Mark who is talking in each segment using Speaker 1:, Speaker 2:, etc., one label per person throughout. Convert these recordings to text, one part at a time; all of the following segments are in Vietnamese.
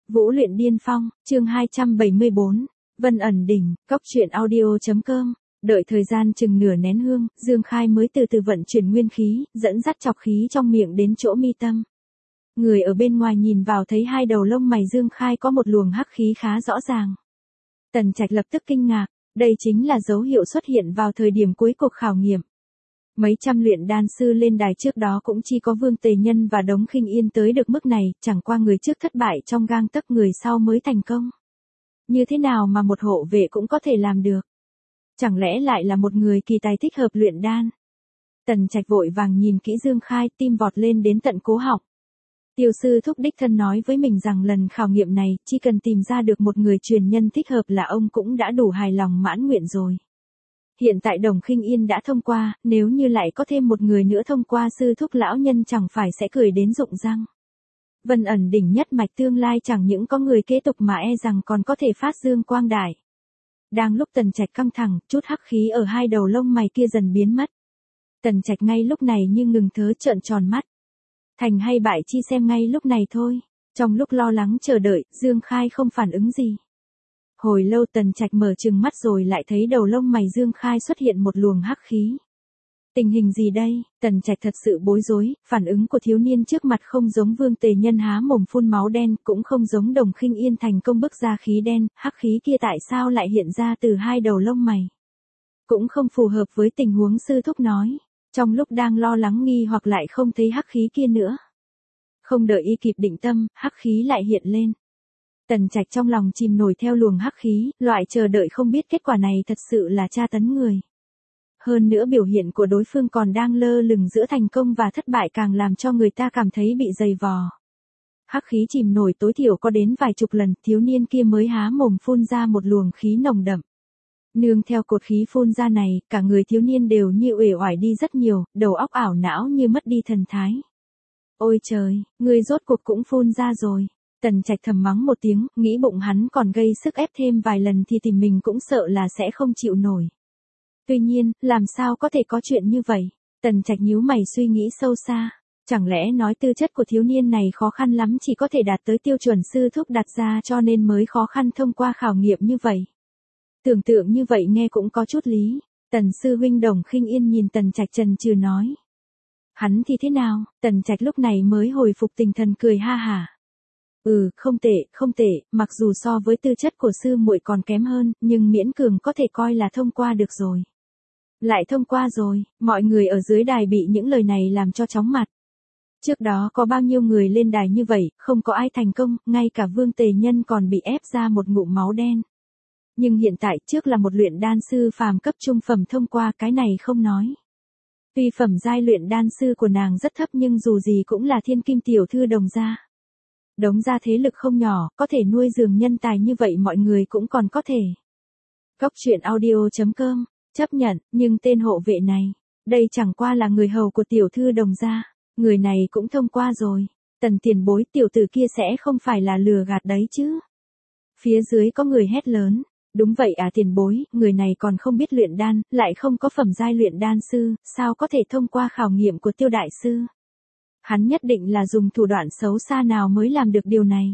Speaker 1: Vũ luyện điên phong, chương 274, Vân ẩn đỉnh, cóc truyện audio.com. Đợi thời gian chừng nửa nén hương, Dương Khai mới từ từ vận chuyển nguyên khí, dẫn dắt chọc khí trong miệng đến chỗ mi tâm. Người ở bên ngoài nhìn vào thấy hai đầu lông mày Dương Khai có một luồng hắc khí khá rõ ràng. Tần Trạch lập tức kinh ngạc, đây chính là dấu hiệu xuất hiện vào thời điểm cuối cuộc khảo nghiệm. Mấy trăm luyện đan sư lên đài trước đó cũng chỉ có Vương Tề Nhân và Đống Khinh Yên tới được mức này, chẳng qua người trước thất bại trong gang tấc người sau mới thành công. Như thế nào mà một hộ vệ cũng có thể làm được? Chẳng lẽ lại là một người kỳ tài thích hợp luyện đan? Tần Trạch vội vàng nhìn kỹ Dương Khai, tim vọt lên đến tận cố họng. Tiêu sư thúc đích thân nói với mình rằng lần khảo nghiệm này, chỉ cần tìm ra được một người truyền nhân thích hợp là ông cũng đã đủ hài lòng mãn nguyện rồi. Hiện tại Đồng Khinh Yên đã thông qua, nếu như lại có thêm một người nữa thông qua sư thúc lão nhân chẳng phải sẽ cười đến rụng răng. Vân ẩn đỉnh nhất mạch tương lai chẳng những có người kế tục mà e rằng còn có thể phát dương quang đại. Đang lúc Tần Trạch căng thẳng, chút hắc khí ở hai đầu lông mày kia dần biến mất. Tần Trạch ngay lúc này như ngừng thớ trợn tròn mắt. Thành hay bại chi xem ngay lúc này thôi. Trong lúc lo lắng chờ đợi, Dương Khai không phản ứng gì. Hồi lâu Tần Trạch mở trừng mắt rồi lại thấy đầu lông mày Dương Khai xuất hiện một luồng hắc khí. Tình hình gì đây? Tần Trạch thật sự bối rối, phản ứng của thiếu niên trước mặt không giống Vương Tề Nhân há mồm phun máu đen, cũng không giống Đồng Khinh Yên thành công bức ra khí đen, hắc khí kia tại sao lại hiện ra từ hai đầu lông mày? Cũng không phù hợp với tình huống sư thúc nói. Trong lúc đang lo lắng nghi hoặc lại không thấy hắc khí kia nữa. Không đợi y kịp định tâm, hắc khí lại hiện lên. Tần Trạch trong lòng chìm nổi theo luồng hắc khí, loại chờ đợi không biết kết quả này thật sự là tra tấn người. Hơn nữa biểu hiện của đối phương còn đang lơ lửng giữa thành công và thất bại càng làm cho người ta cảm thấy bị dày vò. Hắc khí chìm nổi tối thiểu có đến vài chục lần, thiếu niên kia mới há mồm phun ra một luồng khí nồng đậm. Nương theo cột khí phun ra này, cả người thiếu niên đều như uể oải đi rất nhiều, đầu óc ảo não như mất đi thần thái. Ôi trời, ngươi rốt cuộc cũng phun ra rồi. Tần Trạch thầm mắng một tiếng, nghĩ bụng hắn còn gây sức ép thêm vài lần thì tìm mình cũng sợ là sẽ không chịu nổi. Tuy nhiên, làm sao có thể có chuyện như vậy? Tần Trạch nhíu mày suy nghĩ sâu xa. Chẳng lẽ nói tư chất của thiếu niên này khó khăn lắm chỉ có thể đạt tới tiêu chuẩn sư thúc đặt ra cho nên mới khó khăn thông qua khảo nghiệm như vậy? Tưởng tượng như vậy nghe cũng có chút lý. Tần sư huynh Đồng Khinh Yên nhìn Tần Trạch chần chừ nói. Hắn thì thế nào? Tần Trạch lúc này mới hồi phục tinh thần cười ha hả. Không tệ, mặc dù so với tư chất của sư muội còn kém hơn, nhưng miễn cường có thể coi là thông qua được rồi. Lại thông qua rồi, mọi người ở dưới đài bị những lời này làm cho chóng mặt. Trước đó có bao nhiêu người lên đài như vậy, không có ai thành công, ngay cả Vương Tề Nhân còn bị ép ra một ngụm máu đen. Nhưng hiện tại trước là một luyện đan sư phàm cấp trung phẩm thông qua cái này không nói. Tuy phẩm giai luyện đan sư của nàng rất thấp nhưng dù gì cũng là thiên kim tiểu thư Đồng gia. Đống gia thế lực không nhỏ, có thể nuôi dưỡng nhân tài như vậy mọi người cũng còn có thể. Cóc truyện audio.com, chấp nhận, nhưng tên hộ vệ này, đây chẳng qua là người hầu của tiểu thư Đồng gia, người này cũng thông qua rồi. Tần tiền bối tiểu tử kia sẽ không phải là lừa gạt đấy chứ. Phía dưới có người hét lớn. Đúng vậy à tiền bối, người này còn không biết luyện đan, lại không có phẩm giai luyện đan sư, sao có thể thông qua khảo nghiệm của Tiêu đại sư? Hắn nhất định là dùng thủ đoạn xấu xa nào mới làm được điều này.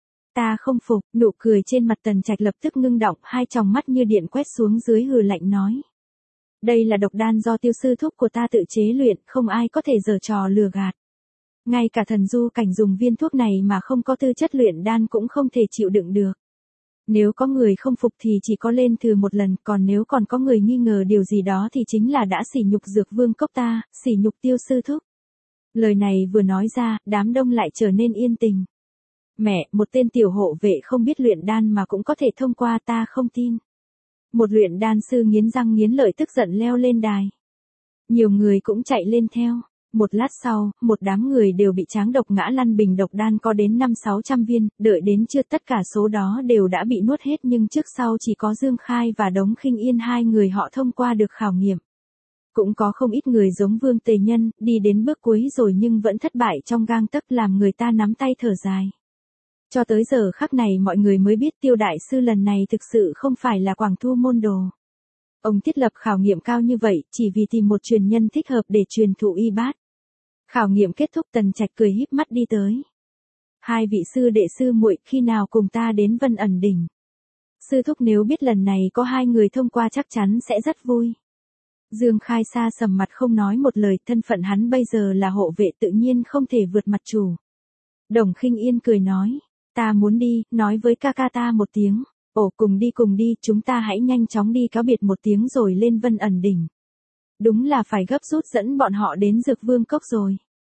Speaker 1: Ta không phục, nụ cười trên mặt Tần Trạch lập tức ngưng động, hai tròng mắt như điện quét xuống dưới hừ lạnh nói. Đây là độc đan do tiêu sư thúc của ta tự chế luyện, không ai có thể giở trò lừa gạt. Ngay cả thần du cảnh dùng viên thuốc này mà không có tư chất luyện đan cũng không thể chịu đựng được. Nếu có người không phục thì chỉ có lên thử một lần, còn nếu còn có người nghi ngờ điều gì đó thì chính là đã sỉ nhục Dược Vương cốc ta, sỉ nhục Tiêu sư thúc. Lời này vừa nói ra, đám đông lại trở nên yên tình. Mẹ, một tên tiểu hộ vệ không biết luyện đan mà cũng có thể thông qua, ta không tin. Một luyện đan sư nghiến răng nghiến lợi tức giận leo lên đài. Nhiều người cũng chạy lên theo. Một lát sau, một đám người đều bị tráng độc ngã lăn, bình độc đan có đến 500-600 viên, đợi đến chưa tất cả số đó đều đã bị nuốt hết nhưng trước sau chỉ có Dương Khai và Đống Khinh Yên hai người họ thông qua được khảo nghiệm. Cũng có không ít người giống Vương Tề Nhân, đi đến bước cuối rồi nhưng vẫn thất bại trong gang tấc làm người ta nắm tay thở dài. Cho tới giờ khắc này mọi người mới biết Tiêu đại sư lần này thực sự không phải là Quảng Thu môn đồ. Ông thiết lập khảo nghiệm cao như vậy chỉ vì tìm một truyền nhân thích hợp để truyền thụ y bát. Khảo nghiệm kết thúc Tần Trạch cười híp mắt đi tới. Hai vị sư đệ sư muội khi nào cùng ta đến Vân Ẩn Đỉnh. Sư thúc nếu biết lần này có hai người thông qua chắc chắn sẽ rất vui. Dương Khai xa sầm mặt không nói một lời, thân phận hắn bây giờ là hộ vệ tự nhiên không thể vượt mặt chủ. Đồng Khinh Yên cười nói, ta muốn đi, nói với ca ca ta một tiếng. Ồ, cùng đi, chúng ta hãy nhanh chóng đi cáo biệt một tiếng rồi lên Vân Ẩn Đỉnh. Đúng là phải gấp rút dẫn bọn họ đến Dược Vương Cốc rồi.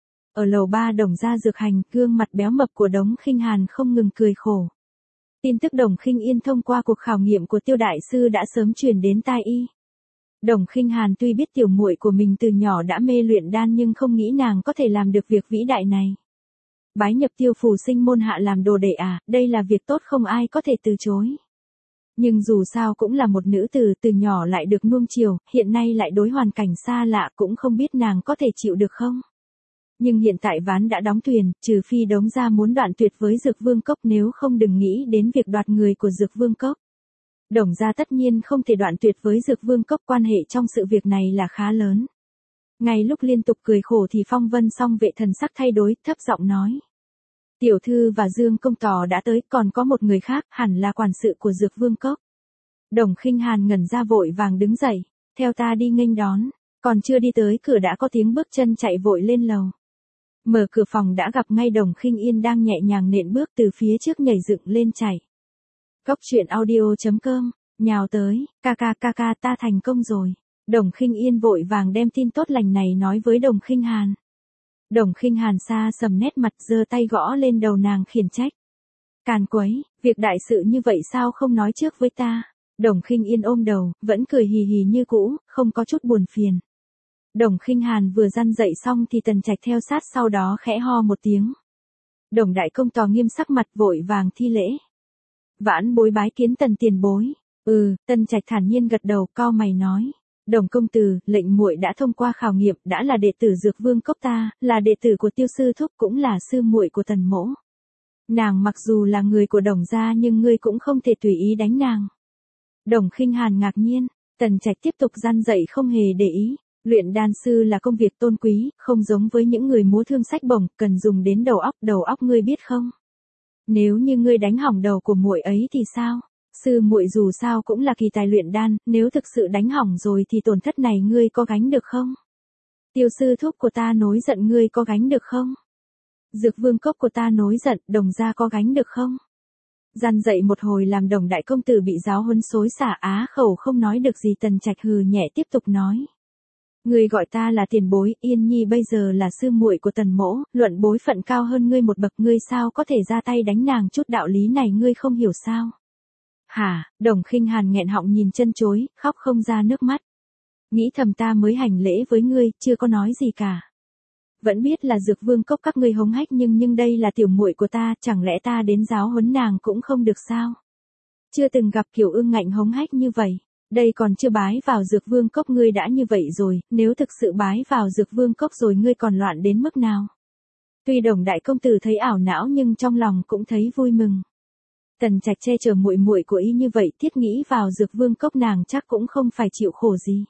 Speaker 1: Ở lầu 3 Đồng gia dược hành, gương mặt béo mập của Đống Khinh Hàn không ngừng cười khổ. Tin tức Đồng Khinh Yên thông qua cuộc khảo nghiệm của Tiêu đại sư đã sớm truyền đến tai y. Đồng Khinh Hàn tuy biết tiểu muội của mình từ nhỏ đã mê luyện đan nhưng không nghĩ nàng có thể làm được việc vĩ đại này. Bái nhập Tiêu phủ sinh môn hạ làm đồ đệ à, đây là việc tốt không ai có thể từ chối. Nhưng dù sao cũng là một nữ tử, từ nhỏ lại được nuông chiều, hiện nay lại đối hoàn cảnh xa lạ, cũng không biết nàng có thể chịu được không. Nhưng hiện tại ván đã đóng thuyền, trừ phi Đống gia muốn đoạn tuyệt với Dược Vương Cốc, nếu không đừng nghĩ đến việc đoạt người của Dược Vương Cốc. Đồng gia tất nhiên không thể đoạn tuyệt với Dược Vương Cốc, quan hệ trong sự việc này là khá lớn. Ngay lúc liên tục cười khổ thì Phong Vân Song Vệ thần sắc thay đổi, thấp giọng nói. Tiểu thư và Dương công tò đã tới, còn có một người khác, hẳn là quản sự của Dược Vương Cốc. Đồng Khinh Hàn ngẩn ra vội vàng đứng dậy, theo ta đi nghênh đón, còn chưa đi tới cửa đã có tiếng bước chân chạy vội lên lầu. Mở cửa phòng đã gặp ngay Đồng Khinh Yên đang nhẹ nhàng nện bước từ phía trước nhảy dựng lên chạy. Cốc truyện audio.com, nhào tới, ca ta thành công rồi. Đồng Khinh Yên vội vàng đem tin tốt lành này nói với Đồng Khinh Hàn. Đồng Khinh Hàn xa sầm nét mặt, giơ tay gõ lên đầu nàng khiển trách. Càn quấy, việc đại sự như vậy sao không nói trước với ta. Đồng Khinh Yên ôm đầu, vẫn cười hì hì như cũ, không có chút buồn phiền. Đồng Khinh Hàn vừa răn dậy xong thì Tần Trạch theo sát sau đó khẽ ho một tiếng. Đồng đại công tò nghiêm sắc mặt vội vàng thi lễ. Vãn bối bái kiến Tần tiền bối. Tần Trạch thản nhiên gật đầu, cau mày nói. Đồng công tử, lệnh muội đã thông qua khảo nghiệm, đã là đệ tử Dược Vương Cốc ta, là đệ tử của Tiêu sư thúc, cũng là sư muội của Tần mỗ. Nàng mặc dù là người của Đồng gia nhưng ngươi cũng không thể tùy ý đánh nàng. Đồng Khinh Hàn ngạc nhiên, Tần Trạch tiếp tục răn dậy không hề để ý. Luyện đan sư là công việc tôn quý, không giống với những người múa thương sách bổng, cần dùng đến đầu óc ngươi biết không? Nếu như ngươi đánh hỏng đầu của muội ấy thì sao? Sư muội dù sao cũng là kỳ tài luyện đan, nếu thực sự đánh hỏng rồi thì tổn thất này ngươi có gánh được không? Tiêu sư thúc của ta nổi giận ngươi có gánh được không? Dược Vương Cốc của ta nổi giận, Đồng gia có gánh được không? Dằn dậy một hồi làm Đồng đại công tử bị giáo huấn xối xả á khẩu không nói được gì. Tần Trạch hừ nhẹ tiếp tục nói. Ngươi gọi ta là tiền bối, Yên Nhi bây giờ là sư muội của Tần mỗ, luận bối phận cao hơn ngươi một bậc, ngươi sao có thể ra tay đánh nàng, chút đạo lý này ngươi không hiểu sao? Hả? Đồng Khinh Hàn nghẹn họng nhìn chân chối, khóc không ra nước mắt. Nghĩ thầm ta mới hành lễ với ngươi, chưa có nói gì cả. Vẫn biết là Dược Vương Cốc các ngươi hống hách nhưng đây là tiểu muội của ta, chẳng lẽ ta đến giáo huấn nàng cũng không được sao? Chưa từng gặp kiểu ương ngạnh hống hách như vậy. Đây còn chưa bái vào Dược Vương Cốc ngươi đã như vậy rồi, nếu thực sự bái vào Dược Vương Cốc rồi ngươi còn loạn đến mức nào? Tuy Đồng đại công tử thấy ảo não nhưng trong lòng cũng thấy vui mừng. Tần Trạch che chở muội muội của y như vậy, thiết nghĩ vào Dược Vương Cốc nàng chắc cũng không phải chịu khổ gì.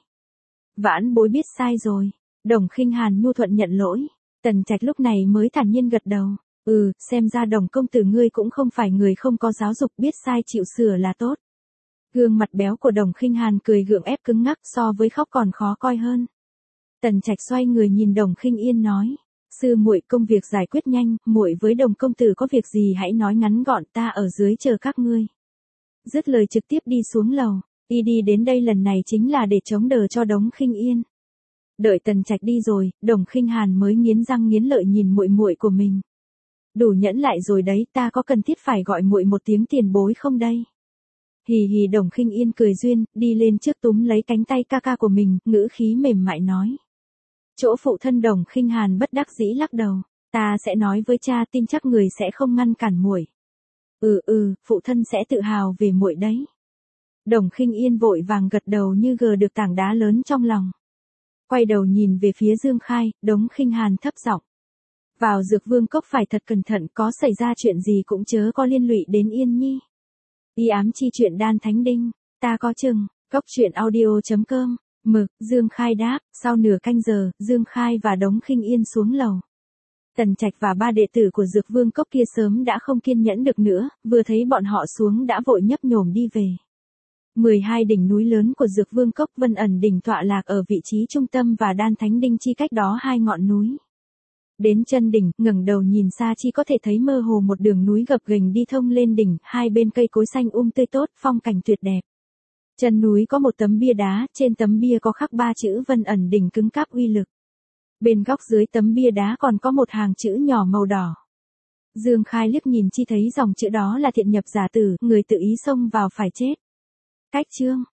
Speaker 1: Vãn bối biết sai rồi. Đồng Khinh Hàn nhu thuận nhận lỗi. Tần Trạch lúc này mới thản nhiên gật đầu. Xem ra Đồng công tử ngươi cũng không phải người không có giáo dục, biết sai chịu sửa là tốt. Gương mặt béo của Đồng Khinh Hàn cười gượng ép cứng ngắc, so với khóc còn khó coi hơn. Tần Trạch xoay người nhìn Đồng Khinh Yên nói. Sư muội công việc giải quyết nhanh, muội với Đồng công tử có việc gì hãy nói ngắn gọn, ta ở dưới chờ các ngươi. Dứt lời trực tiếp đi xuống lầu, y đi đến đây lần này chính là để chống đỡ cho Đống Khinh Yên. Đợi Tần Trạch đi rồi, Đồng Khinh Hàn mới nghiến răng nghiến lợi nhìn muội muội của mình. Đủ nhẫn lại rồi đấy, ta có cần thiết phải gọi muội một tiếng tiền bối không đây? Hì hì. Đồng Khinh Yên cười duyên, đi lên trước túm lấy cánh tay ca ca của mình, ngữ khí mềm mại nói. Chỗ phụ thân Đồng Khinh Hàn bất đắc dĩ lắc đầu, ta sẽ nói với cha, tin chắc người sẽ không ngăn cản muội. Phụ thân sẽ tự hào về muội đấy. Đồng Khinh Yên vội vàng gật đầu như gờ được tảng đá lớn trong lòng. Quay đầu nhìn về phía Dương Khai, Đống Khinh Hàn thấp giọng. Vào Dược Vương Cốc phải thật cẩn thận, có xảy ra chuyện gì cũng chớ có liên lụy đến Yên Nhi. Y ám chi chuyện đan thánh đinh, ta có chừng. Cốc truyện audio.com. Dương Khai đáp, sau nửa canh giờ, Dương Khai và Đống Khinh Yên xuống lầu. Tần Trạch và ba đệ tử của Dược Vương Cốc kia sớm đã không kiên nhẫn được nữa, vừa thấy bọn họ xuống đã vội nhấp nhổm đi về. 12 đỉnh núi lớn của Dược Vương Cốc, Vân Ẩn đỉnh tọa lạc ở vị trí trung tâm và Đan Thánh Đinh chi cách đó 2 ngọn núi. Đến chân đỉnh, ngẩng đầu nhìn xa chỉ có thể thấy mơ hồ một đường núi gập ghềnh đi thông lên đỉnh, hai bên cây cối xanh tươi tốt, phong cảnh tuyệt đẹp. Chân núi có một tấm bia đá, trên tấm bia có khắc 3 chữ Vân Ẩn đỉnh cứng cáp uy lực. Bên góc dưới tấm bia đá còn có một hàng chữ nhỏ màu đỏ. Dương Khai liếc nhìn chi thấy dòng chữ đó là thiện nhập giả tử, người tự ý xông vào phải chết. Cách chương